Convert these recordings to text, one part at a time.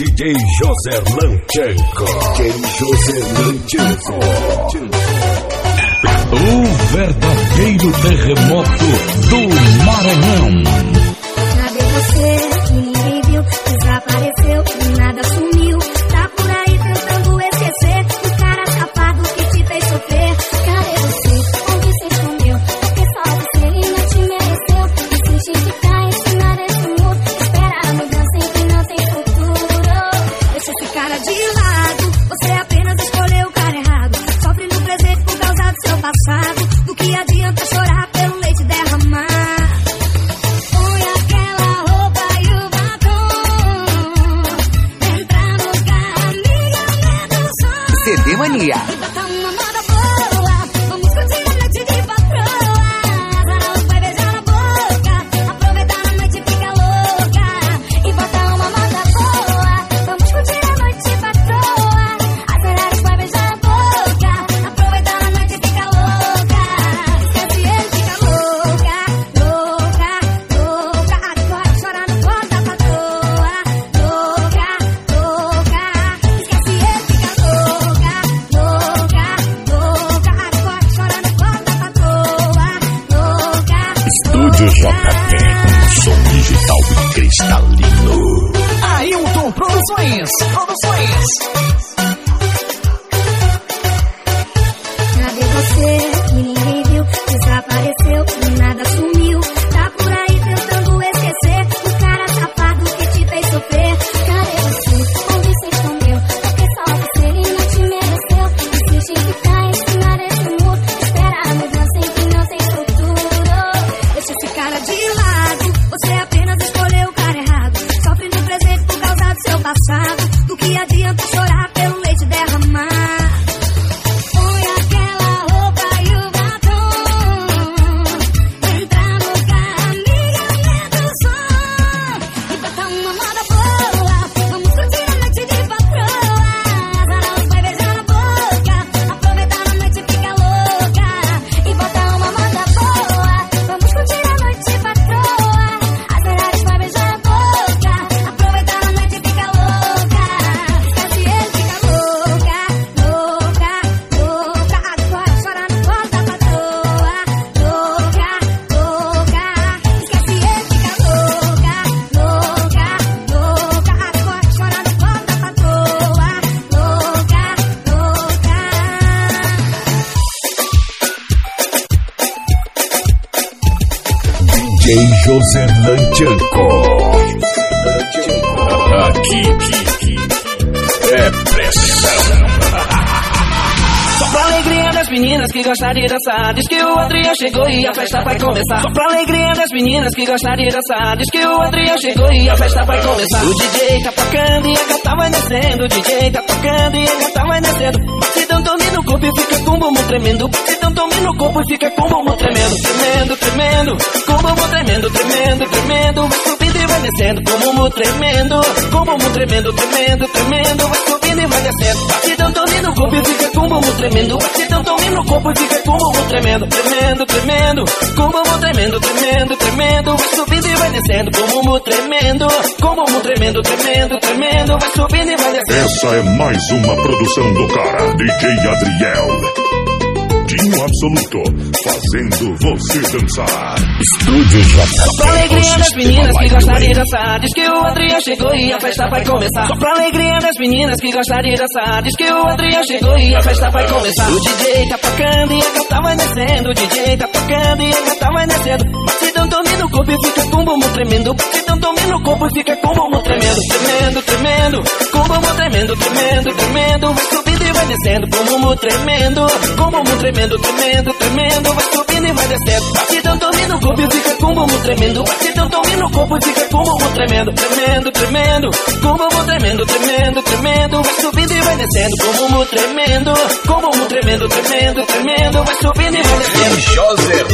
DJ José Lanchenko. O verdadeiro terremoto do Maranhão. Cadê você que ninguém viu? Desapareceu, do nada sumiu. Tá por aí tentando esquecer o cara safado que te fez sofrer. Cadê você? Onde se escondeu? Porque só você não te mereceu. Insiste em ficar em cima desse muro. Espera a mudança em que não tem futuro. Deixa esse cara de lado. Você apenas escolheu o cara errado. Sofre no presente por causa do seu passado. Do que adianta chorar pelo leite derramar? Põe aquela roupa e o batom. Entra no carro, amiga, aumenta o som. CD Mania. E bota uma moda boa. Vamos curtir a noite de patroa. Azarão vai beijar na boca. Aproveitar a noite e fica louca. E bota uma moda boa. Vamos curtir a noite de patroa. Azarão vai beijar na boca. Aproveitar a noite e fica louca. Esquece ele, fica louca. Louca, louca. Agora chora no colo da patroa. Louca, louca. Esquece ele, fica louca. Louca, louca. Agora chora no colo da patroa. Louca. Estúdio JT, som digital e cristalino. Ailton Produções. Cadê você que ninguém viu? Desapareceu, do nada sumiu. Tá por aí tentando esquecer o cara safado que te fez sofrer. Cadê você? Onde se escondeu? Porque só você não te mereceu. Insiste em ficar em cima desse muro. Espera a mudança em que não tem futuro. Deixa esse cara de lado. Você apenas escolheu o cara errado. Sofre no presente por causa do seu passado. Do que adianta chorar pelo leite derramar? Põe aquela roupa e o batom. Entra no carro, amiga, aumenta o som. E bota uma moda boa. Vamos curtir a noite de patroa. Azarão vai beijar na boca. Aproveitar a noite e fica louca. E bota uma moda boa. Vamos curtir a noite de patroa. Azarão vai beijar na boca. Aproveitar a noite e fica louca. Esquece ele, fica louca. Louca, louca. Agora chora no colo da patroa. Louca, louca. Esquece ele, fica louca. Louca, louca. Agora chora no colo da patroa. Louca, louca. DJ José Lanchenko. Aqui é pressão. Só pra alegria das meninas que gostam de dançar. Diz que o Adriano chegou e a festa vai começar. Só pra alegria das meninas que gostam de dançar. Diz que o Adriano chegou e a festa vai começar. O DJ tá tocando e a gata vai descendo. O DJ tá tocando e a gata vai descendo. Batidão tome no corpo e fica com o bumbum tremendo. Batidão tome no corpo e fica com o bumbum tremendo. Tremendo, tremendo. Com o bumbum tremendo, tremendo, tremendo. Vai subindo e vai descendo. Com o bumbum tremendo. Com o bumbum tremendo, tremendo, tremendo. Vai subindo e vai descendo. Batidão tome no corpo e fica com o bumbum tremendo. Batidão tome no corpo e fica com o bumbum tremendo. Tremendo, tremendo. Com o bumbum tremendo, tremendo, tremendo. Vai subindo e vai descendo. Com o bumbum tremendo. Com o bumbum tremendo, tremendo, tremendo. Vai subindo e vai descendo. Essa é mais uma produção do cara, DJ Adriel. Dinho absoluto, fazendo você dançar. Estúdio JT. Pra alegria das meninas que gostam de dançar. Diz que o Adriano chegou e a festa vai começar. Só pra alegria das meninas que gostam de dançar. Diz que o Adriano chegou e a festa vai começar. O DJ tá tocando e a gata vai descendo. O DJ tá tocando e a gata vai descendo. Batidão tome no corpo e fica com o bumbum tremendo. Batidão tome no corpo e fica com o bumbum tremendo. Tremendo, tremendo. Com o bumbum tremendo, tremendo, tremendo. Vai subindo e vai descendo. Com o bumbum tremendo. Com o bumbum tremendo, tremendo, tremendo. Vai subindo e vai descendo. Batidão tome no corpo e fica com o bumbum tremendo. Batidão tome no corpo e fica com o bumbum tremendo. Tremendo, tremendo. Com o bumbum tremendo, tremendo, tremendo. Vai subindo e vai descendo. Com o bumbum tremendo. Com o bumbum tremendo, tremendo, tremendo. Vai subindo e vai descendo. José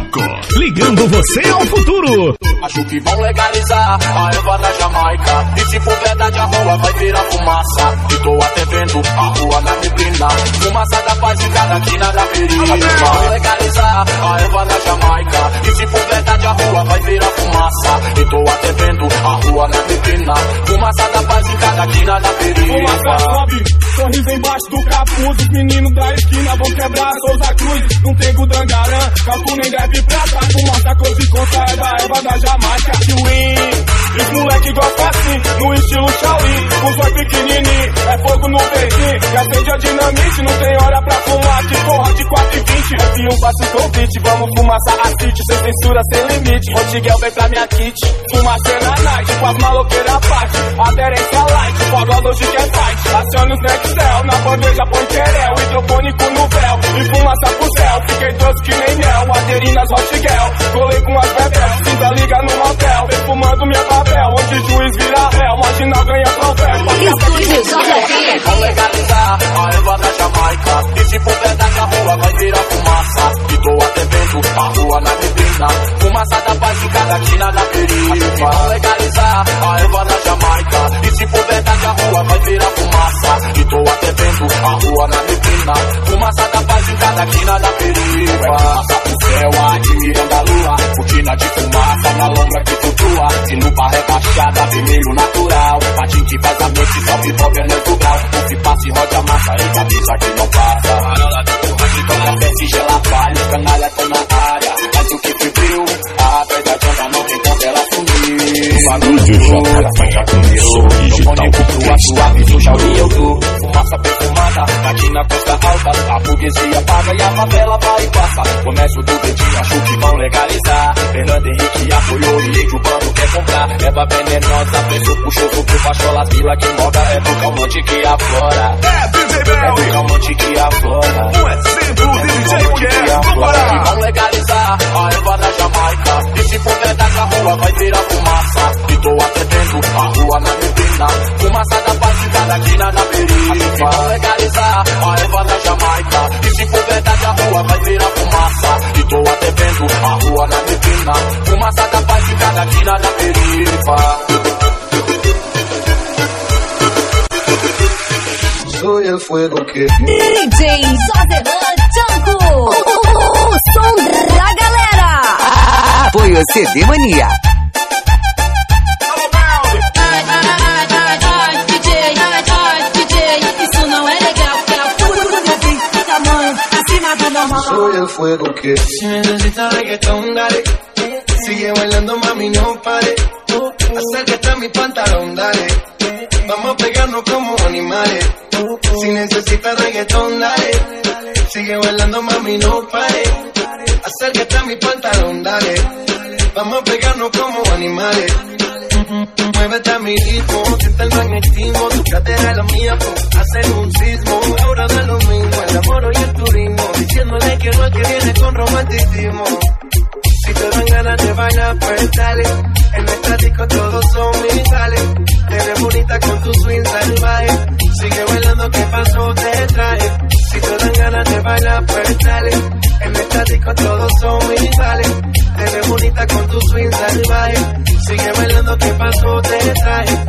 Lanchenko. Ligando você ao futuro. Acho que vão legalizar a erva da Jamaica. E se se for verdade a rua vai virar fumaça. E tô até vendo a rua na neblina. Fumaça da paz e cada quina da perifa. Vão legalizar a erva da Jamaica. E se for verdade a rua vai virar fumaça. E tô até vendo a rua na neblina. Fumaça da paz e cada quina da perifa. Fumaça sobe, sorriso embaixo do capuz. Os meninos da esquina vão quebrar Souza Cruz. Não tem Gudangarã, calco nem deve prata. Fumaça cor de conta é da erva da Jamaica. E os moleque gosta assim, no estilo Shaolin. Os dois pequenininho, é fogo no verdinho. E acende a dinamite, não tem hora pra fumar. Que porra de 4h20, F1 faço convite. Vamos fumaça a city, sem censura, sem limite. Rodriguel vem pra minha kit, fumaça na night. Com as maloqueiras à parte, aderência light. Fogado hoje que é fight, acione os Nextel. Na bandeja põe querel, hidropônico no véu. E fumaça pro céu, fiquei doce que nem mel. Aderinas Rodriguel, colei com as bebel. Cinta liga no hotel, vem fumando minha papel. Onde juiz vira réu, marginal ganha troféu. Vão legalizar a erva da Jamaica. E se for verdade a rua vai virar fumaça. E tô até vendo a rua na neblina. Fumaça da paz e cada quina da perifa. Vão legalizar a erva da Jamaica. E se for verdade a rua vai virar fumaça. E tô até vendo a rua na neblina. Fumaça da paz e cada quina da perifa. Fumaça pro céu, admirando a lua. Cortina de fumaça na lombra que flutua. Sinupa rebaixada, vermelho natural. Patinho que faz a mente, salve pobre é noite grau. O que passa e roda a massa, e avisa que não passa. Parola do borracho, toca pé, sigela palha. Canalha tão na área, mas o que foi frio. A verdade anda não tem como ela sumir. Estúdio JK, som digital suave, suja o eu tô. Fumaça perfumada, aqui na costa alta. A burguesia paga e a favela vai e passa. Começo do dedinho, acho que vão legalizar. Fernando Henrique apoiou e o bando quer comprar. Erva venenosa, preço puxoso pro Pacholas. Vila que moda é do calmante que aflora. É DJ Mel, é do calmante que aflora. Um exemplo de DJ mulher. E vão legalizar a erva da Jamaica. E se for verdade a rua vai virar fumaça. E tô até vendo a rua na neblina. Fumaça da paz e cada quina da perifa. E vão legalizar a erva da Jamaica. E se for verdade a rua vai virar fumaça. E tô até vendo a rua na neblina. Fumaça da paz e cada quina da perifa. Soy el fuego que DJ Josevan Janko, o som da galera. Apoio CD Mania. DJ, isso não é legal. Tamanho acima do normal. soy el fuego que Si necesitas reggaetón, dale. Sigue bailando, mami, no pare. Acércate a mi pantalón, dale. Vamos a pegarnos como animales. Si necesitas reggaetón, dale. Sigue bailando, mami, no pare. Acércate a mi pantalón, dale. Vamos a pegarnos como animales. Muévete a mi ritmo, siente el magnetismo. Tu cadera es la mía, hacer un sismo. Ahora da lo mismo, el amor y el turismo. Diciéndole que no es que viene con romanticismo. Si te dan ganas de bailar, pues dale. En nuestra disco todos son iguales. Te ves bonita con tu swing salvaje. Sigue bailando, ¿qué pasó? Te traje. Si te dan ganas de bailar, pues dale. En nuestra disco todos son iguales. Te ves bonita con tu swing salvaje. Sigue bailando, ¿qué pasó? Te traje.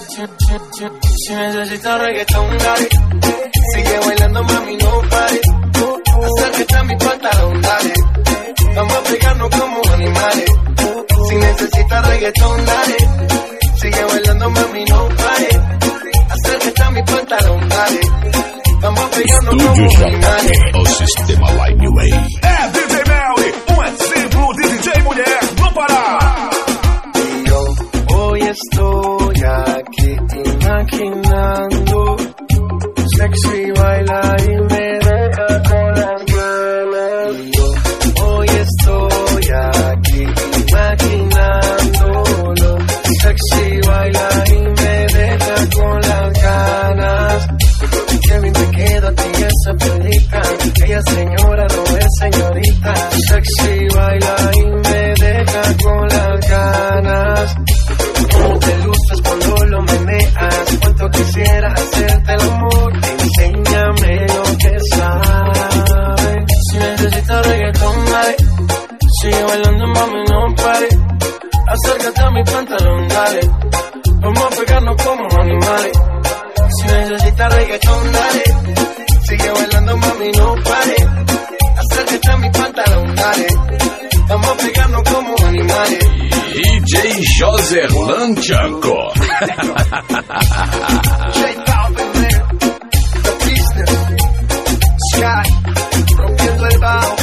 Si necesitas reggaetón, dale. Sigue bailando, mami, no pare. Acércate a mi pantalón, dale. Vamos a pegarnos como animales. Si necesitas reggaetón, dale. Sigue bailando, mami, no pare. Acércate a mi pantalón, dale. Vamos a pegarnos Estúdio como animales. JK, o sistema Lightway. É DJ Mel, exemplo de DJ mulher no Pará. Y yo hoy estoy aquí imaginando sexy baila y me deja con las ganas. Y yo hoy estoy aquí imaginándolo. Sexy baila y me deja con las ganas. Que bien te queda a ti esa pelita. Ella señora no es señorita. Sexy baila y me deja con las ganas. Cómo te luces cuando lo meneas. Cuánto quisiera hacerte el amor. Enséñame lo que pegando como animales. Si necesitas reggaetón, dale. Sigue bailando, mami, no pare. Acércate a mi pantalón, dale. Vamos a pegarnos como animales. DJ Joserlan Chanco. J Balvin, man. The business. Sky. Rompiendo el bajo.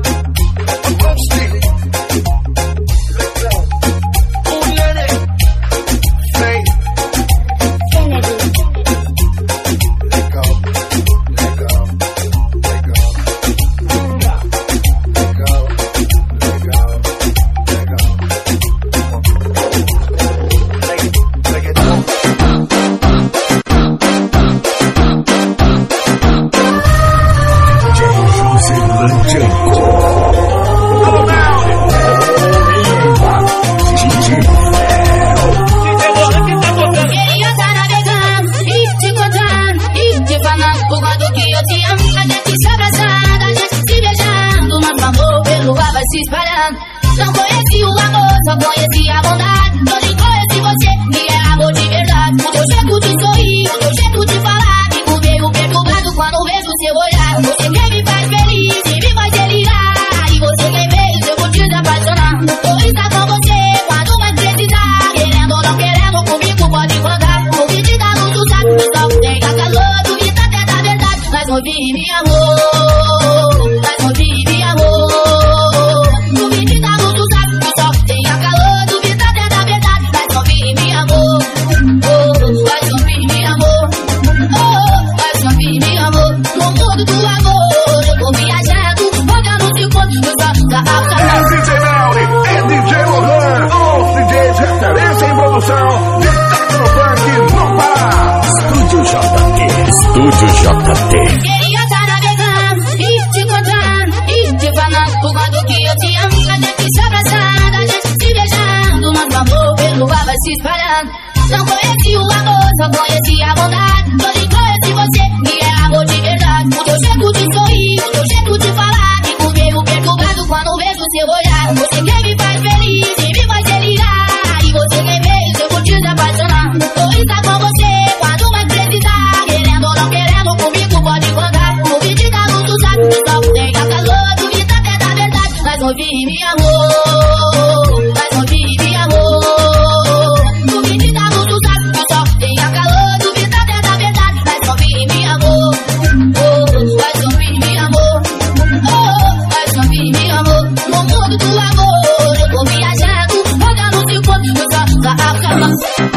Não conheci o amor, só conheci a bondade. Hoje conheci você, que é amor de verdade. O teu jeito de sorrir, o teu jeito de falar, fico meio perturbado quando vejo seu olhar. Você quem me faz feliz e me faz delirar. E você quem fez eu vou te apaixonar. Vou estar com você quando mais precisar. Querendo ou não querendo, comigo pode contar. Vou que te dar no saco, que só tem calor. Duvida até da verdade, mas não vi me amor. Mas não vi me amor. Estúdio JT. Queria estar navegando e te encontrando e te falando por quanto que eu te amo. A gente se abraçando, a gente se beijando, nosso amor pelo ar vai se espalhando. Não conheci o amor, só conheci a bondade. Hoje conheci você, que é amor de verdade. O teu jeito de sorrir, o teu jeito de falar, fico meio perturbado quando vejo seu olhar. Você quem me faz feliz e me faz delirar. E você quem fez eu vou te apaixonar. Vou estar com você quando mais precisar. Querendo ou não querendo, comigo pode contar. Vou pedir da luz do saco, que só tenha calor. Duvida até da verdade, mas não vi me amor. Mas não vi me amor. Vou pedir da luz do saco, que só tenha calor. Duvida até da verdade, mas não vi me amor. Oh, mas não vi me amor. Oh, mas não vi me amor. No mundo do amor, eu vou viajando, olhando seu corpo, eu só a cama.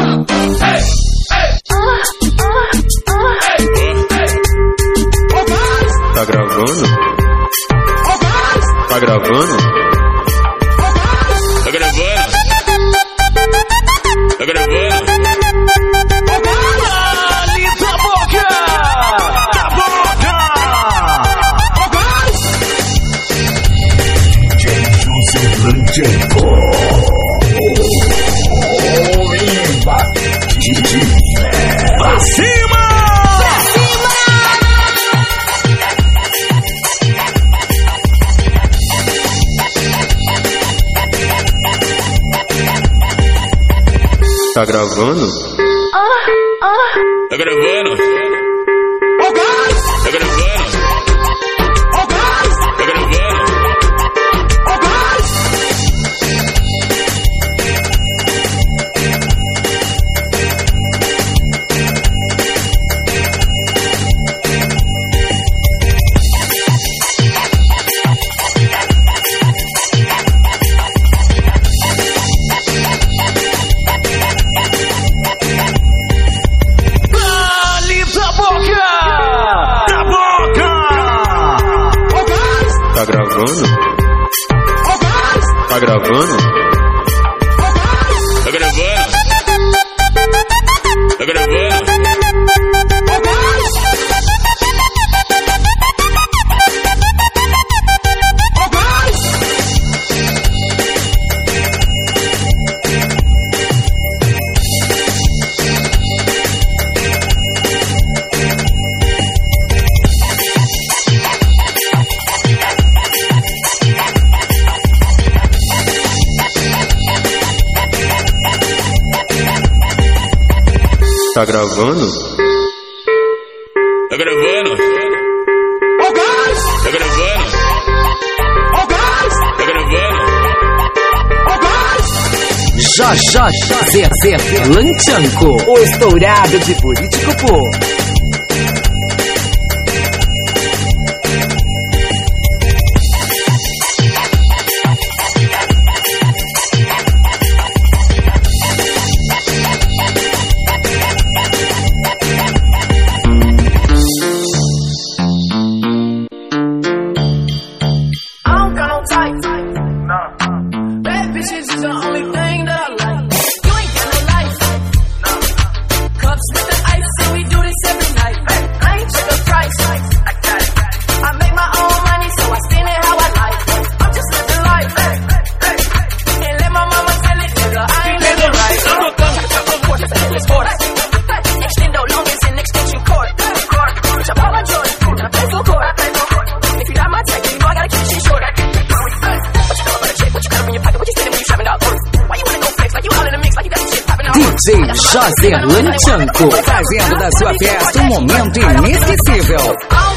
Tá gravando? Tá gravando? Tá gravando? Tá gravando? Cala a boca! A boca! Joserlan Chanco. O embate pra cima! Tá gravando? Tá gravando? Tá gravando? Tá gravando? Tá gravando? Tá gravando? Ó o gás! Tá gravando? Ó o gás! Tá gravando? Ó o gás! Zé Lanchanco, o estourado de político pô. DJ José Lanchanco, fazendo da sua festa um momento inesquecível.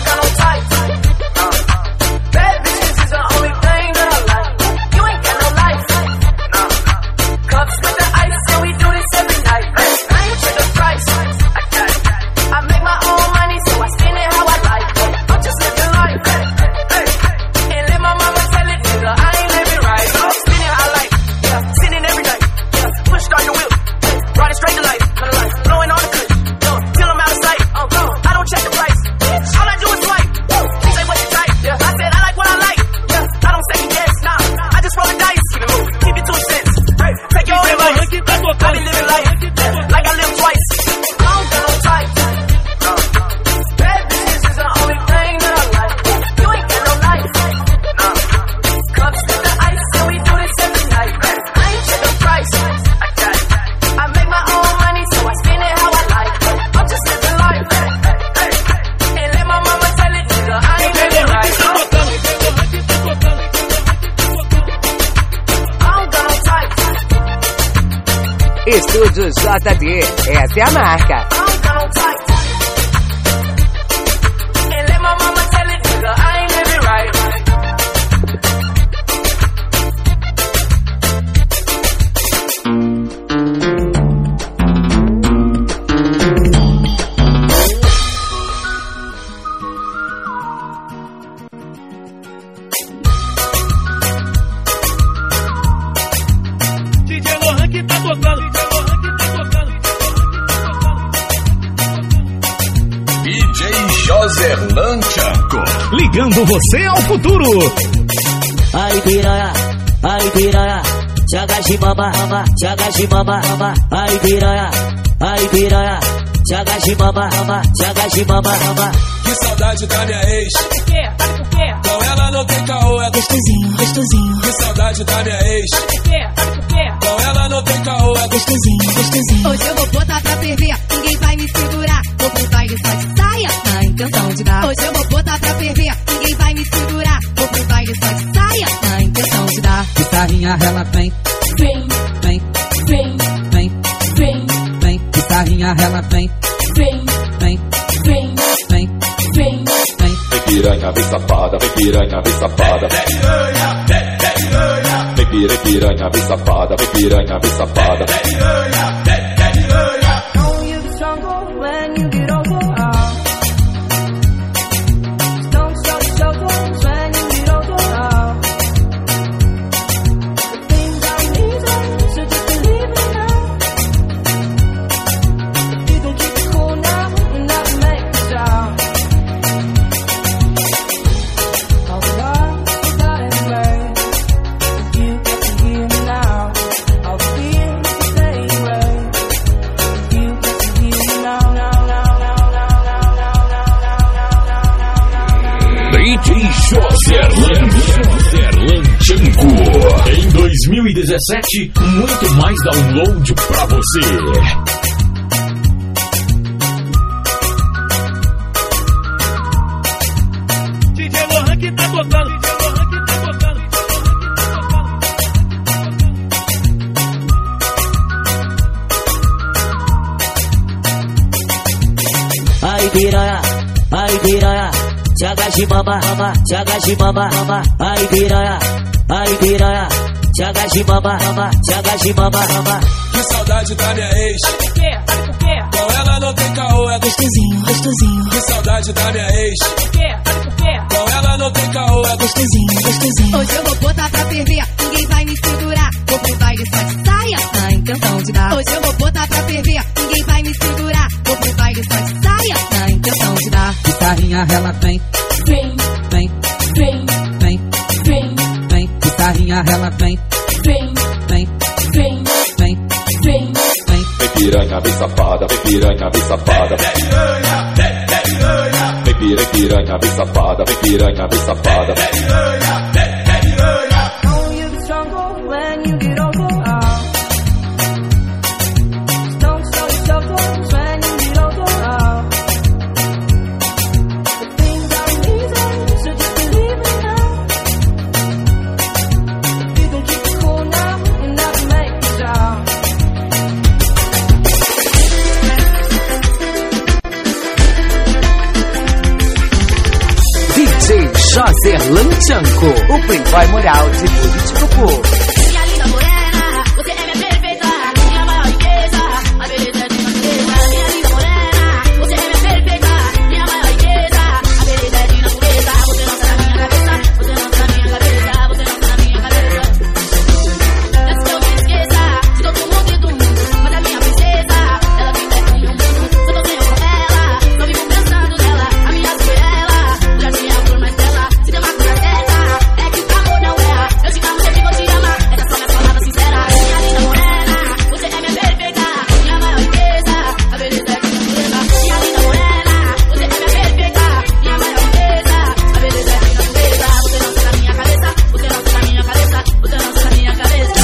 Estúdio JD, essa é a marca. José Lanchanco, ligando você ao futuro. Ai piranha, chaga chibaba, ai piranha, chaga chibaba. Que saudade da minha ex. Por quê? Com ela não tem caô, é gostosinho. Que saudade da minha ex. Por quê? Com ela não tem caô, é gostosinho. Hoje eu vou botar pra ferver, ninguém vai me segurar. Vou pro baile só de saia, na intenção de dar. Hoje eu vou botar pra ferver, ninguém vai me segurar. Vou pro baile só de saia, na intenção de dar. Guitarrinha, ela vem. Guitarrinha, ela vem. Vem piranha, vem safada, vem piranha, vem safada. Vem piranha, vem safada, vem piranha, vem safada. José Lanchanco. Em 2017, muito mais download pra você. DJ Lohan que tá tocando. Ai piranha, se agache mama, se agache mama, ai piranha, se agache mama, se agache mama. Que saudade da minha ex. Por quê? Com ela não tem caô, é gostosinho. Que saudade da minha ex. Por quê? Com ela não tem caô, é gostosinho. Hoje eu vou botar pra ferver, ninguém vai me segurar. Vou pro baile só de saia, na intenção de dar. Hoje eu vou botar pra ferver, ninguém vai me segurar. Vou pro baile só de saia, na intenção de dar. Guitarrinha, ela vem. Guitarrinha, ela vem. Vem. Vem piranha, vem safada, vem piranha, vem safada. Vem piranha, vem safada, vem piranha, vem safada. Oh, you be stronger when you get older. Don't show yourself close when you get older. The things aren't easy, so just believe me now. If you can keep it cool now, and that'll make it down. DJ José Lanchanco, o playboy moral de Político. Minha linda morena, você é minha perfeita, minha maior riqueza, a beleza de natureza. Minha linda morena, você é minha perfeita, minha maior riqueza, a beleza de natureza. Você não tá na minha cabeça, você não tá na minha cabeça, você não tá na minha cabeça. Antes que eu me esqueça de todo mundo e do mundo, mas a minha princesa, ela vem perto do meu mundo. Se eu tô sem com ela, só vivo pensando nela, a minha estrela, já tinha a flor mais bela. Se tem uma coisa certa, é que o amor não erra. Eu te amo, sempre vou te amar, essas são minhas palavras sinceras. Minha linda morena, você é minha perfeita, minha maior riqueza, a beleza de natureza. Minha linda morena, você é minha perfeita, minha maior riqueza, a beleza de natureza. Você não tá na minha cabeça, você não tá na minha cabeça, você não tá na minha cabeça.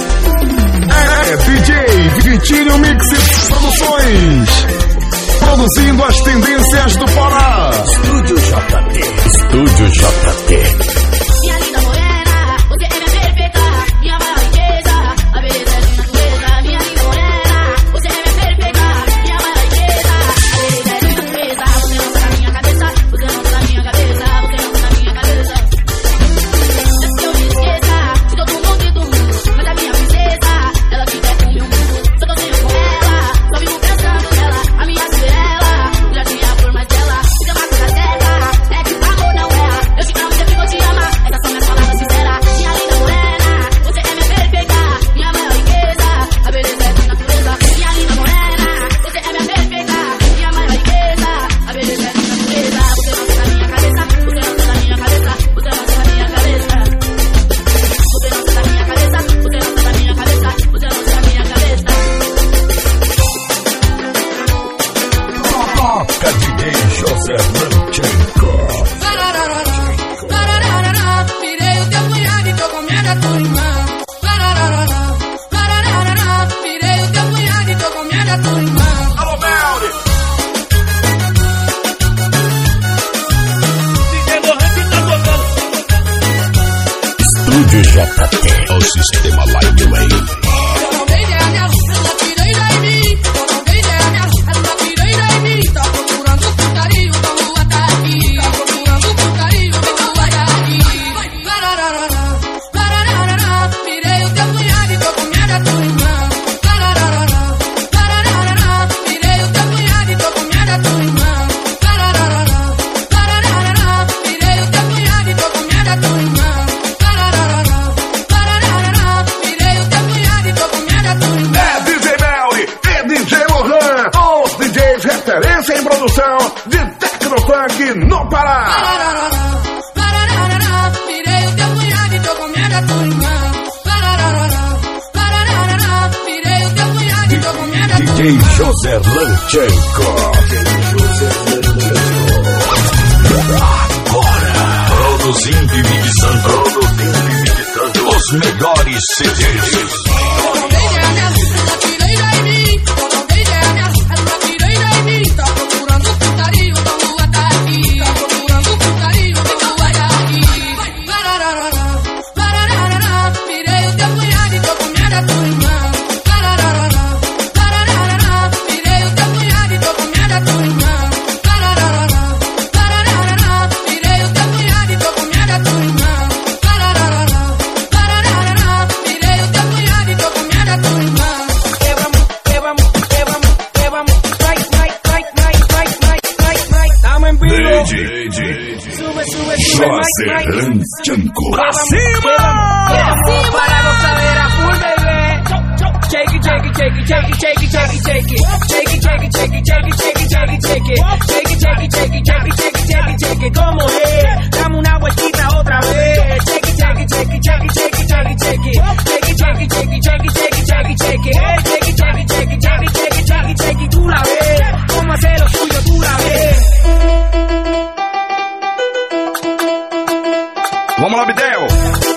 É DJ Vitinho Mix Produções, produzindo as tendências do Pará. Estúdio JT. Minha linda morena, você é minha perfeita, minha maior riqueza, a beleza de natureza. Minha linda morena, você é minha perfeita, minha maior riqueza, a beleza de natureza. Você não tá na minha cabeça, você não tá na minha cabeça, você não tá na minha cabeça. Antes que eu me esqueça de todo mundo e do mundo, mas a minha princesa, ela fica com o meu mundo. Se eu tô sem com ela, só vivo pensando nela, a minha estrela, já tinha a flor mais bela. Se tem uma coisa certa, é que o amor não erra. Eu te amo, sempre vou te amar, essas são minhas palavras sinceras. Minha linda morena, você é minha perfeita, minha maior riqueza, a beleza de natureza. Minha linda morena, você é minha perfeita, minha maior riqueza, a beleza de natureza. Você não tá na minha cabeça, você não tá na minha cabeça, você não tá na minha cabeça. Você não tá na minha cabeça, você não tá na minha cabeça, você não tá na minha cabeça. Toca DJ José Lanchanco. Virei o teu cunhado e tô comendo a tua irmã. Virei o teu cunhado e tô comendo a tua irmã. Alô, Melly! DJ Lohan tá tocando. Estúdio JT. O sistema Lightwave. Eu não dei ideia nela, ela tirei daí mim. Eu não dei ideia nela, ela tirei daí mim. Tá procurando putaria, vamos até aqui. Tá procurando putaria, vamos até aqui. Virei o teu cunhado e tô comendo a tua irmã. Virei o teu cunhado e tô comendo a tua irmã. Virei o teu cunhado e tô comendo a tua irmã. Virei o teu cunhado e tô comendo a tua irmã. É DJ Melly e DJ Lohan, os DJs referência em produção de Tecnofunk no Pará. Virei o teu cunhado e tô comendo a tua irmã. Virei o teu cunhado e tô comendo a tua DJ irmã. José Lanchanco. Agora, produzindo e mixando os melhores CDs. Eu não dei ideia nela, ela tirei daí mim. Eu não dei ideia nela, ela tirei daí mim. Tá procurando putaria, vamos até aqui. Tá procurando putaria, vamos até aqui. Virei o teu cunhado e tô comendo a tua irmã. Virei o teu cunhado e tô comendo a tua irmã. José Lanchanco. Pra cima! Para gozadera full, baby. Shake it, shake it, shake it, shake it, shake it, shake it, shake it. Shake it, shake it, shake it, shake it, shake it, shake it, shake it. Shake it, shake it, shake it, shake it, shake it, shake it, shake it. ¿Cómo es? Dame una vueltita otra vez. Shake it, shake it, shake it, shake it, shake it, shake it, shake it. Shake it, shake it, shake it, shake it, shake it, shake it, shake it. Shake it, shake it, shake it, shake it, shake it, shake it, shake it. Tú la ves. ¿Cómo hacer lo suyo? Tú la ves. Vamos lá, Bidel.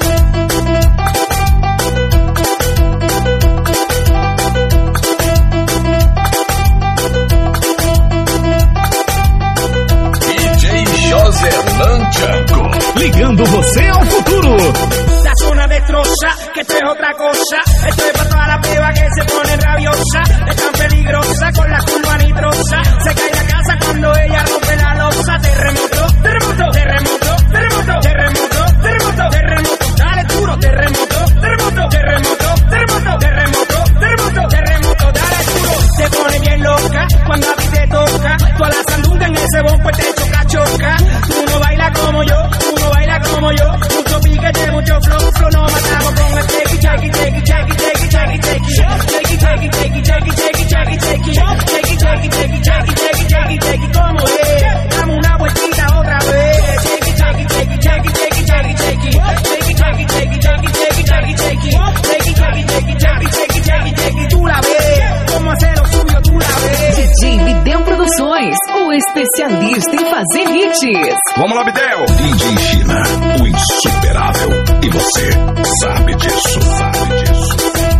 José Lanchanco. Ligando você ao futuro. La zona destroza, que esto es otra cosa. Esto es para toda la peba que se pone rabiosa. Es tan peligrosa con la curva nitrosa. Se cae la casa cuando ella rompe la losa. Terremoto, terremoto, terremoto, terremoto, terremoto, terremoto, terremoto. Dale duro, terremoto, terremoto, terremoto, terremoto, terremoto, terremoto, terremoto. Dale duro. Se pone bien loca cuando a ti te toca. Toda la sandunga en ese bombo te choca, choca. Tú no bailas como yo, tú no bailas como yo. Mucho piquete, mucho flow, flow no matamos con el shake it, shake it, shake it, shake it, shake it, shake it, shake it. Shake it, shake it, shake it, shake it, shake it, shake it, shake it. Shake it, shake it, shake it, shake it, shake it, shake it, shake it. ¿Cómo es? Dame una vueltita otra vez. Shake it, shake it, shake it, shake it, shake it, shake it, shake it. Shake it, shake it, shake it, shake it, shake it, shake it, shake it. Shake it, shake it, shake it, shake it, shake it, shake it, shake it. Tú la ves. ¿Cómo hacer lo suyo? Tú la ves. DJ Bidel Produções, o especialista em fazer hits. Vamos lá, Bidel. DJ China, o insuperável. E você sabe disso, sabe disso.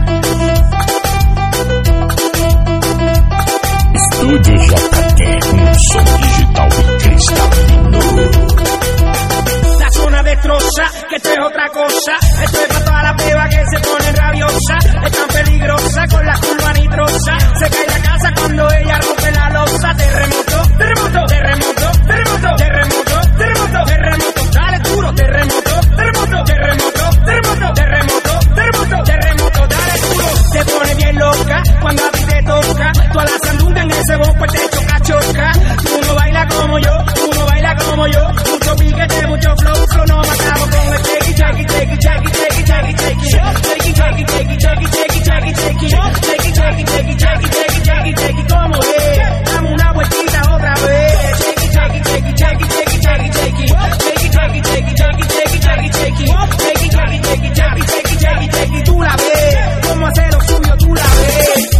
Estúdio JT, som digital e cristalino. La zona destroza, que esto es otra cosa. Esto es para toda la peba que se pone rabiosa. Es tan peligrosa con la curva nitrosa. Se cae la casa cuando ella rompe la losa. Terremoto, terremoto, terremoto, terremoto, terremoto, terremoto, terremoto. Dale duro, terremoto, terremoto, terremoto, terremoto, terremoto, terremoto, terremoto. Dale duro. Se pone bien loca cuando a ti te toca. Toda la sandunga en ese bombo te choca, choca. Tú no bailas como yo, tú no bailas como yo. Mucho piquete, mucho flow, flow no matamos con el shake it, shake it, shake it, shake it, shake it, shake it, shake it. Shake it, shake it, shake it, shake it, shake it, shake it, shake it. Shake it, shake it, shake it, shake it, shake it, shake it, shake it. ¿Cómo es? Dame una vueltita otra vez. Shake it, shake it, shake it, shake it, shake it, shake it, shake it. Shake it, shake it, shake it, shake it, shake it, shake it, shake it. Shake it, shake it, shake it, shake it, shake it, shake it, shake it. Tú la ves. ¿Cómo hacer lo suyo? Tú la ves.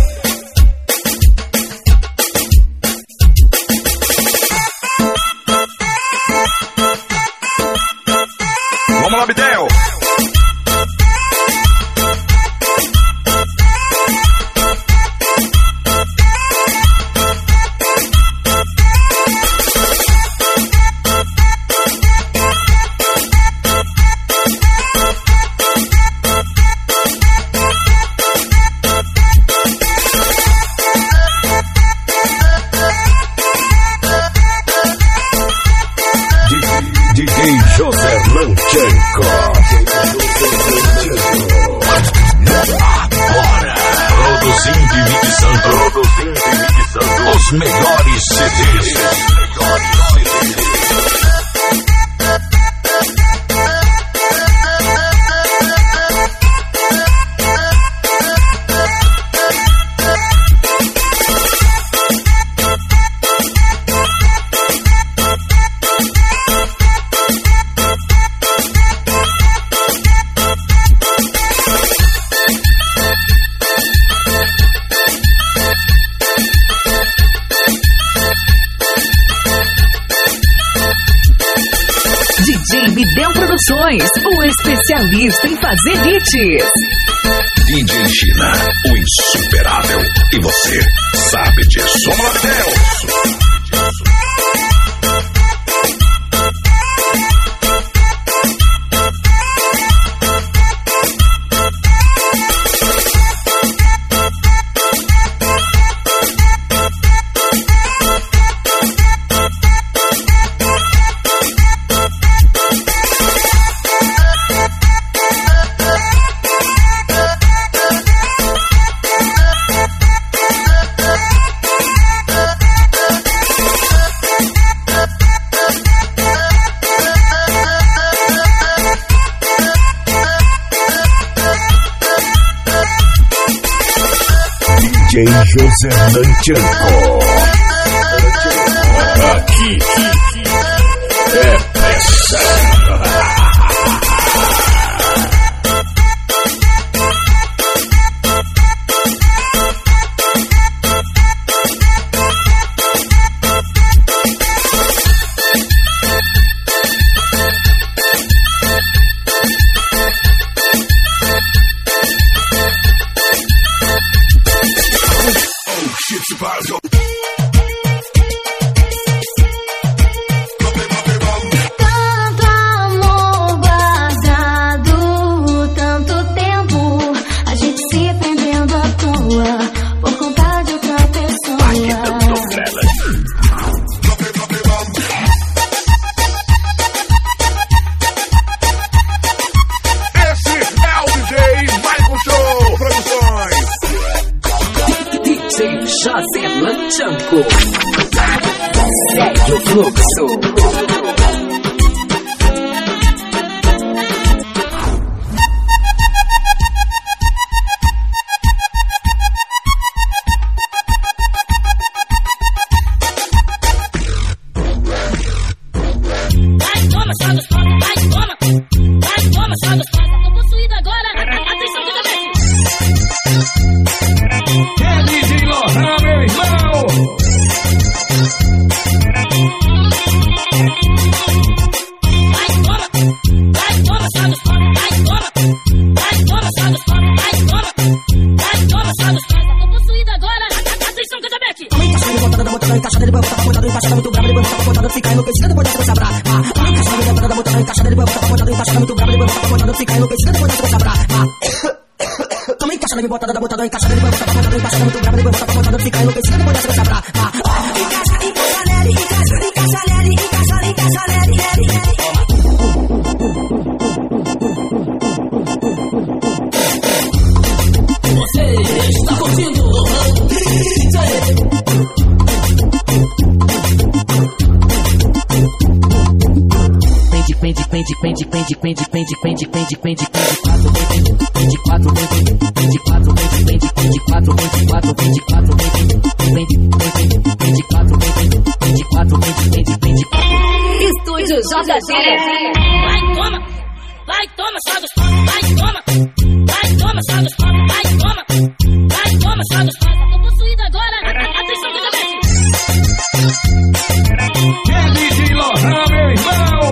Vamos lá, Bidel. DJ José Lanchanco. Agora, produzindo e mixando os melhores CDs. DJ Bidel Produções, o especialista em fazer hits. DJ China, o insuperável. E você sabe disso. Vamos lá, Bidel. José Lantianco. Aqui é pressão. José Lantianco. Segue o fluxo. Estúdio JG. Vai, toma, só dos panos, vai, toma, só dos panos, vai, toma, só dos panos. Tô possuída agora, atenção que também. É DJ Lohan, meu irmão.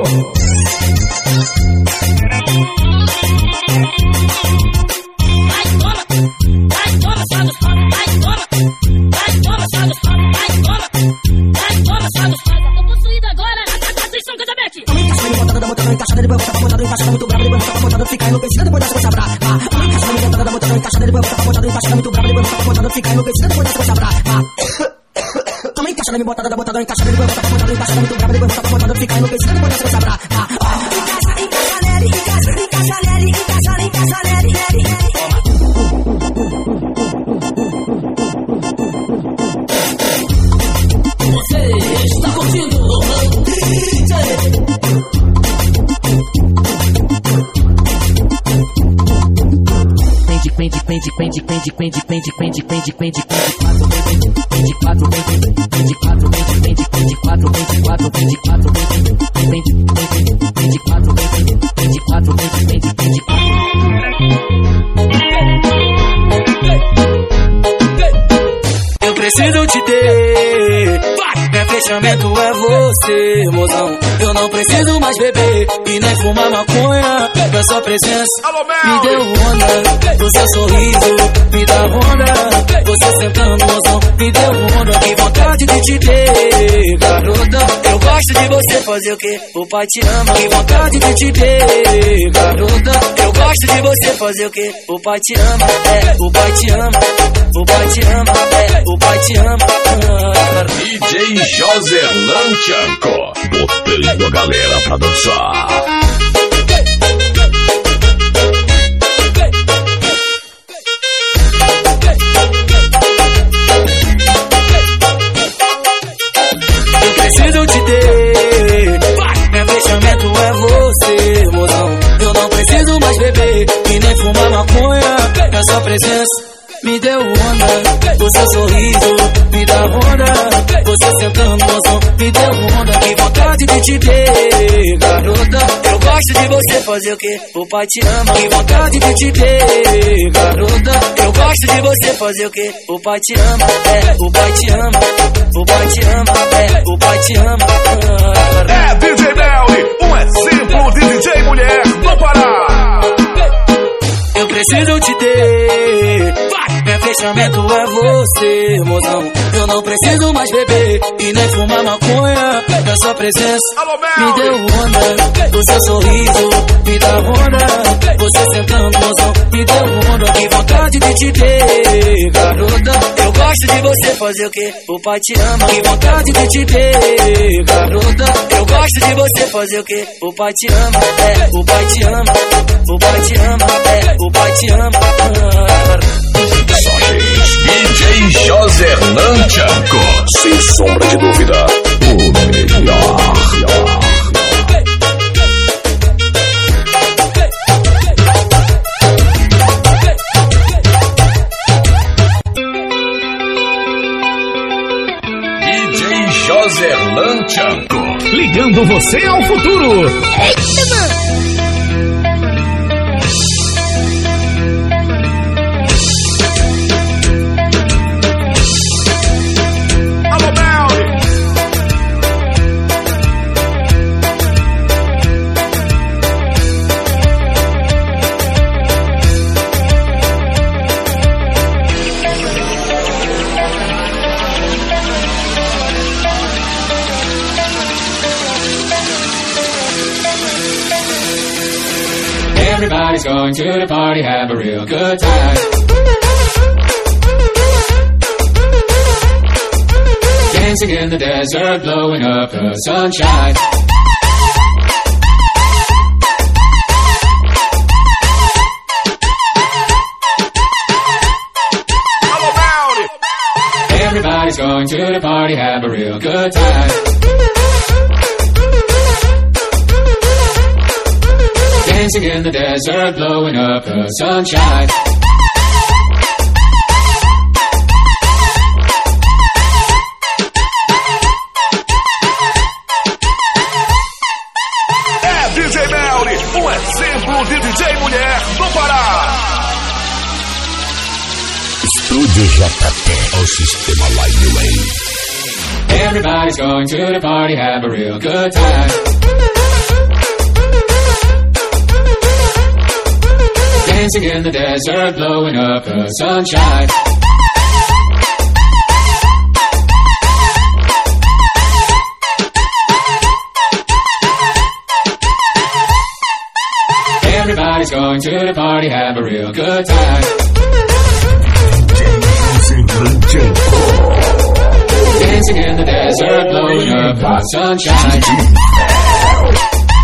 Vai, toma, só dos panos, vai, toma, só dos panos, vai, toma, só dos panos. Tô possuída agora, atenção que também. Encaixa nele, bota pra botar, encaixa muito brabo, ele bota pra botar, fica enlouquecido, depois dessa coisa brava. Encaixa nele, bota, encaixa nele, bota pra botar, encaixa muito brabo, ele bota pra botar, fica enlouquecido, depois dessa coisa brava. Também encaixa nele, bota, encaixa nele, bota pra botar, encaixa muito brabo, ele bota pra botar, fica enlouquecido, depois dessa coisa brava. Encaixa nele, encaixa nele. Você está curtindo Eu preciso te ter. Meu fechamento é você, mozão. Eu não preciso mais beber e nem fumar maconha. Da sua presença me deu onda. Do seu sorriso me dá onda. Você sentando, mozão, me deu onda. Que vontade de te ter, garota. Eu gosto de você fazer o que o pai te ama. Que vontade de te ter, garota. Eu gosto de você fazer o que o pai te ama. É, o pai te ama. O pai te ama, é, o pai te ama. DJ José Lantianco, botando a galera pra dançar. Eu preciso te ter. Meu fechamento é você, mozão. Eu não preciso mais beber e nem fumar maconha. Essa presença me deu onda. O seu sorriso deu onda, que vontade de te ter, garota. Eu gosto de você fazer o que o pai te ama, que vontade de te ter, garota. Eu gosto de você fazer o que o pai te ama, o pai te ama, o pai te ama, o pai te ama. É DJ Melly, um exemplo de DJ mulher do Pará. Eu preciso te ter, meu fechamento é você, mozão. Eu não preciso mais beber e nem fumar maconha. A sua presença me deu onda, o seu sorriso me dá onda. Você sentando, mozão, me deu onda. Que vontade de te ter, garota. Eu gosto de você fazer o que o pai te ama. Que vontade de te ter, garota. Eu gosto de você fazer o que o pai te ama, o pai te ama, o pai te ama, o pai te ama. DJ José Lanchaco, sem sombra de dúvida, o melhor. DJ José Lanchaco, ligando você ao futuro. Eita, mano! Everybody's going to the party, have a real good time. Dancing in the desert, blowing up the sunshine. Everybody's going to the party, have a real good time. Dancing in the desert, blowing up the sunshine. É DJ Melly, um exemplo de DJ mulher do Pará. Estúdio JT, o sistema Line Way. Everybody's going to the party, have a real good time. Dancing in the desert, blowing up the sunshine. Everybody's going to the party, have a real good time. Dancing in the desert, blowing up the sunshine.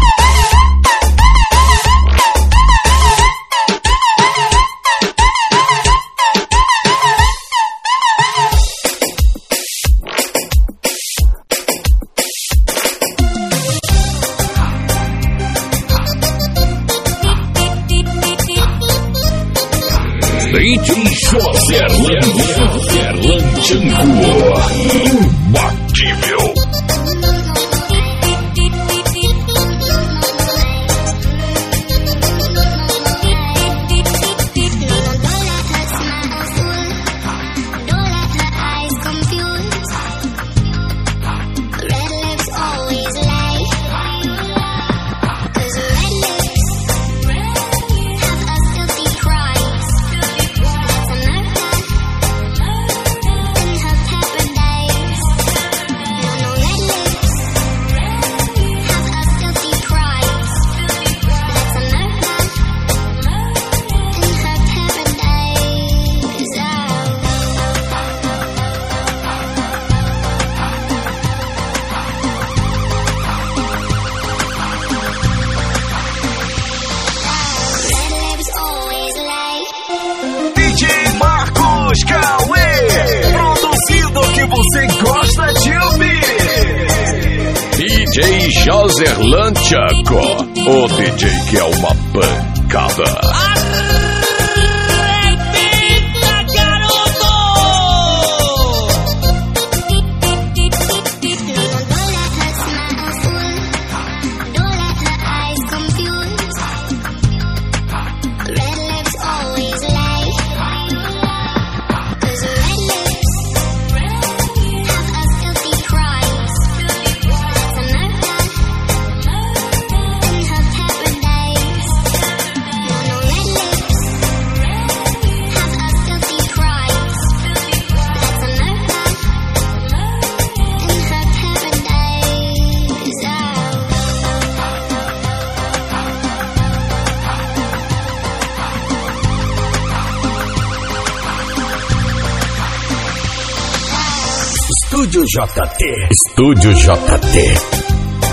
DJ José Lanchaco, imbatível. DJ José Lanchaco, o DJ que é uma pancada. JT. Estúdio JT.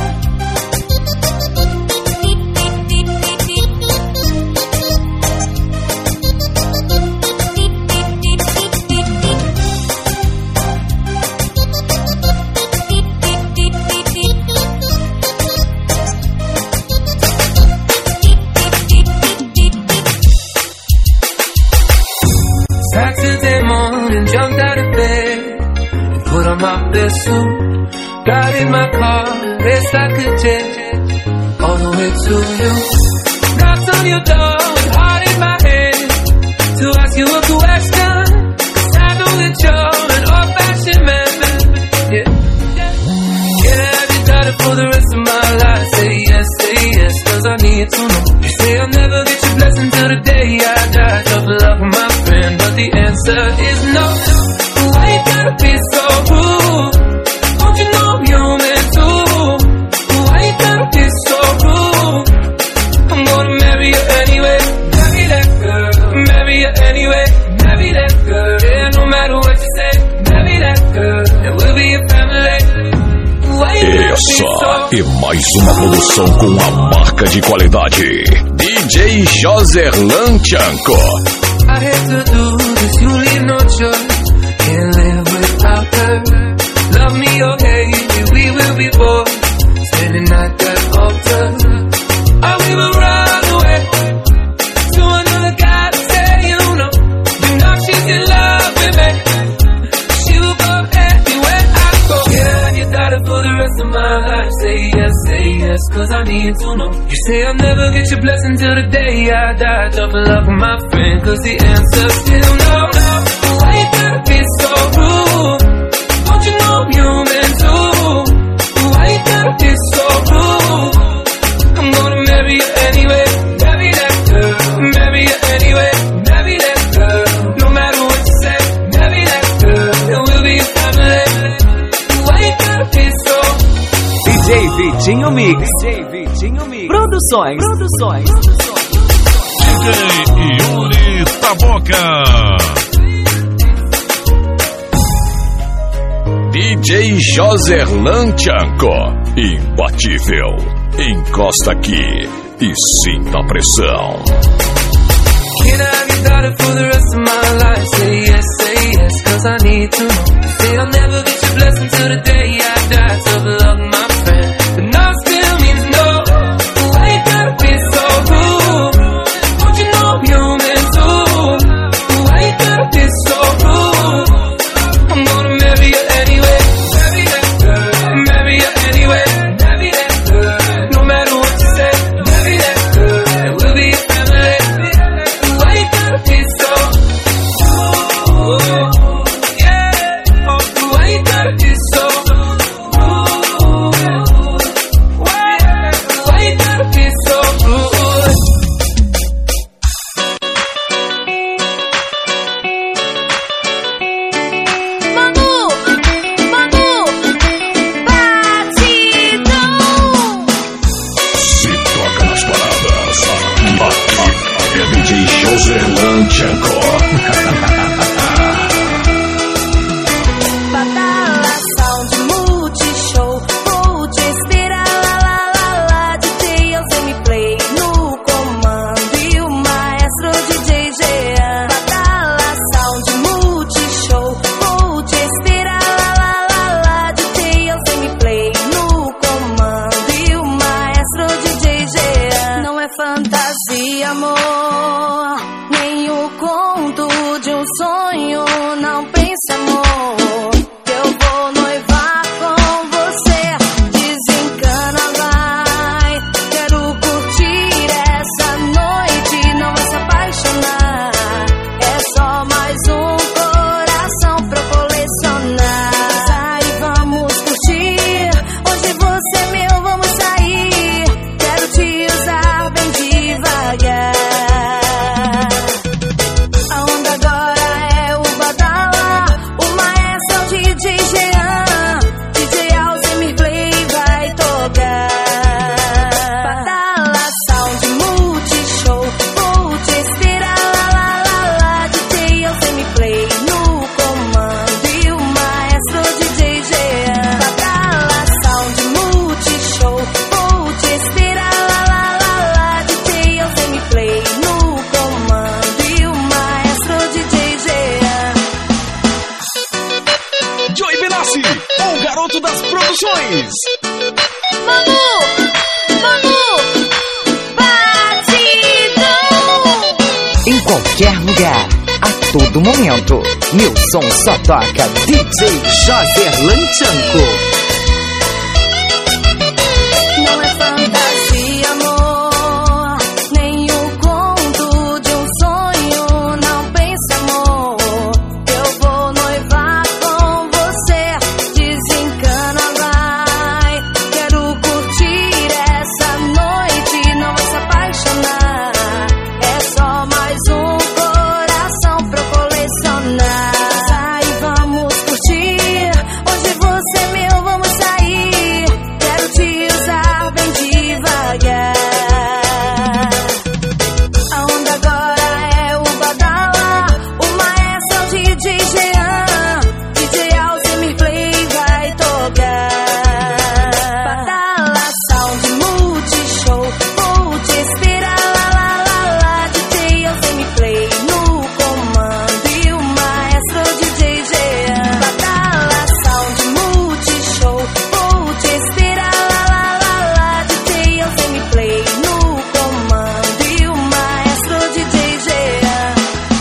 Saturday morning, jumped out of bed and put on my best suit. Got in my car, raced like a jet, all the way to you. Knocked on your door with heart in my hand to ask you a question. 'Cause I know that you're an old-fashioned man. Yeah. Can I have your daughter for the rest of my life? Say yes, 'cause I need to know. You say I'll never get your blessing till the day I die. Tough love, my friend, but the answer is no. Why you gotta be so rude? Don't you know I'm human too? Why you gotta be so rude? I'm gonna marry you anyway. Marry that girl. Marry you anyway. Marry that girl. Yeah, no matter what you say. Marry that girl. And we'll be a family. Essa é mais uma produção com a marca de qualidade DJ Joserlan Tchanko. I had to do this, you leave no choice. Can't live without her. Love me or hate me, we will be both standing at that altar. Or we will run away to another guy to say you know she's in love with me. She will go anywhere I go. Yeah, you got it for the rest of my life. Say yes, 'cause I need to know. You say I'll never get your blessing till the day I die. Tough love, my friend, 'cause the answer's still no. Why you gotta be so rude? Don't you know I'm human too? Why you gotta be so rude? I'm gonna marry you anyway. Marry that girl. Marry you anyway. Marry that girl. No matter what you say. Marry that girl. And we'll be a family. Why you gotta be so DJ Vitinho Mix. Produções. DJ Yuri Taboca. DJ Joserlan Tchanko. Imbatível. Encosta aqui e sinta a pressão. Can I have your daughter for the rest of my life? Say yes, 'cause I need to know. Say I'll never get your blessing till the day I die. Tough love, my friend, but no still means no. Why you gotta be so rude? Don't you know I'm human too? Why you gotta be so rude? I'm gonna marry you anyway. Marry that girl. Marry you anyway. Marry that girl. No matter what you say. Marry that girl. And we'll be a family. Why you gotta be so rude? Yeah. Oh, why you gotta be so Benassi, o garoto das produções. Manu, batidão. Em qualquer lugar, a todo momento, meu som só toca DJ Joser Lanchanco. Não é fantasia, amor, nem o conto de um sonho. Não pensa, amor, eu vou noivar com você. Desencana, vai. Quero curtir essa noite, não vai se apaixonar. É só mais um coração pra eu colecionar. Sai, vamos curtir. Hoje você é meu, vamos sair. Quero te usar bem devagar. A onda agora é o Badala. O maestro é o DJ Jean. DJ Alzheimer Play vai tocar. Badala Sound Multishow. Vou te esperar, lá, lá, lá, lá. DJ Alzheimer Play no comando. E o maestro é o DJ Jean. Badala Sound Multishow. Vou te esperar, lá, lá, lá, lá. DJ Alzheimer Play no comando. E o maestro é o DJ Jean.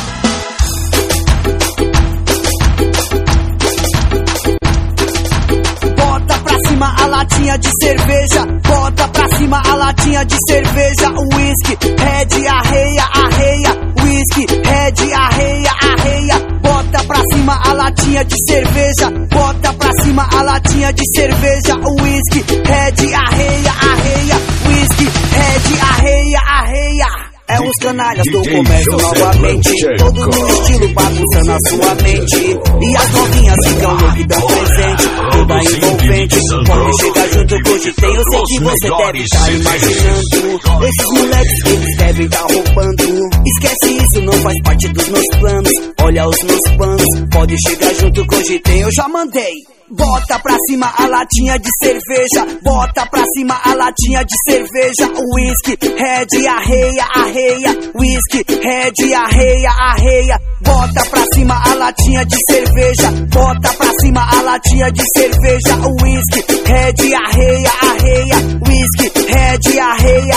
Bota pra cima a latinha de cerveja, bota pra cima a latinha de cerveja. Whisky, red, arreia, arreia. Whisky, red, arreia, arreia. Bota pra cima a latinha de cerveja, bota pra cima a latinha de cerveja. Whisky, red, arreia, arreia. Whisky, red, arreia, arreia. É os canalhas do comércio novamente, todo no estilo bagunçando a sua mente. E as novinhas ficam loucas e dão presente, toda envolvente. Pode chegar junto que hoje tem, eu sei que você deve estar imaginando. Esses moleques, eles devem estar roubando. Esquece isso, não faz parte dos meus planos. Olha os meus planos, pode chegar junto que hoje tem, eu já mandei. Bota pra cima a latinha de cerveja, bota pra cima a latinha de cerveja. Whisky, red, arreia, arreia. Whisky, red, arreia, arreia. Bota pra cima a latinha de cerveja, bota pra cima a latinha de cerveja. Whisky, red, arreia, arreia. Whisky, red, arreia,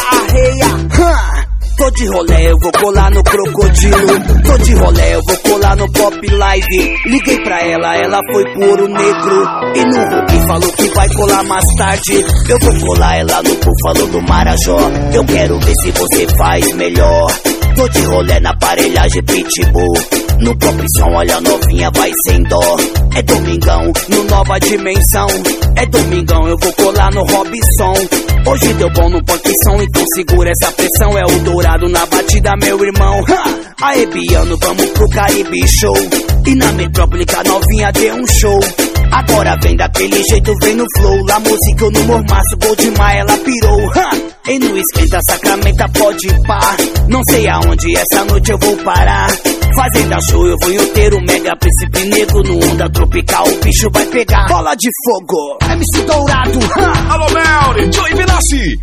arreia. Tô de rolê, eu vou colar no Crocodilo. Tô de rolê, eu vou colar no Pop Live. Liguei pra ela, ela foi pro Ouro Negro. E no Hulk falou que vai colar mais tarde. Eu vou colar ela no Búfalo do Marajó. Eu quero ver se você faz melhor. Tô de rolê na aparelhagem Pitbull. No próprio som, olha a novinha, vai sem dó. É domingão, no Nova Dimensão. É domingão, eu vou colar no Robson. Hoje deu bom no punk som, então segura essa pressão. É o dourado na batida, meu irmão. Aê, Biano, vamos pro Caribe Show. E na metrópole que a novinha deu um show. Agora vem daquele jeito, vem no flow. La música, no mormaço, gol demais, ela pirou. E no esquenta, Sacramento, pode ir pá. Não sei aonde essa noite eu vou parar. Fazenda show, eu vou em inteiro, mega príncipe negro. No onda tropical, o bicho vai pegar. Bola de fogo, MC Dourado. Alô, Melry, Joey Benassi.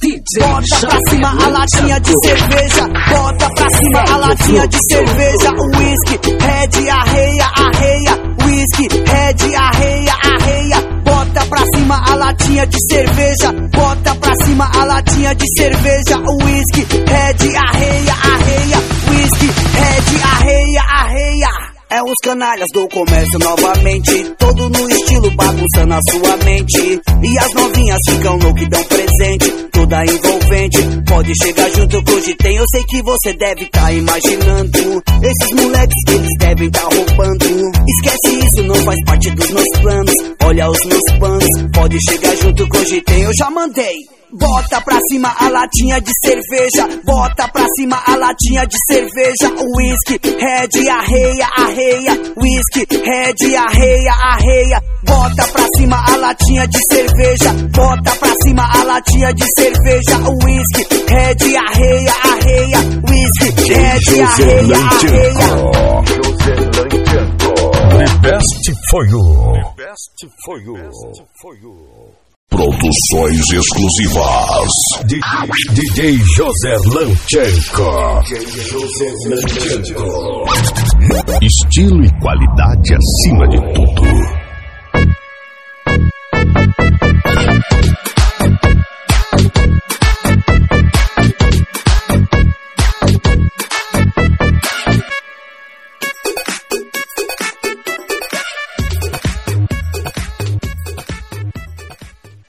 Bota pra cima a latinha de cerveja, bota pra cima a latinha de cerveja. Whisky, red, arreia, arreia. Whisky, red, arreia, arreia. Bota pra cima a latinha de cerveja, bota pra cima a latinha de cerveja. Whisky, red, arreia, arreia. Whisky, red, arreia, arreia. É os canalhas do comércio novamente, todo no estilo bagunçando a sua mente. E as novinhas ficam loucas e dão presente, toda envolvente. Pode chegar junto que hoje tem, eu sei que você deve tá imaginando. Esses moleques, eles devem tá roubando. Esquece isso, não faz parte dos meus planos. Olha os meus planos, pode chegar junto que hoje tem, eu já mandei. Bota pra cima a latinha de cerveja, bota pra cima a latinha de cerveja. Whisky, red, arreia, arreia. Whisky, red, arreia, arreia. Bota pra cima a latinha de cerveja, bota pra cima a latinha de cerveja. Whisky, red, arreia, arreia. Whisky, red, arreia, arreia. The best for you. The best for you. Produções exclusivas. DJ Joser Lanchanco. Estilo e qualidade acima de tudo.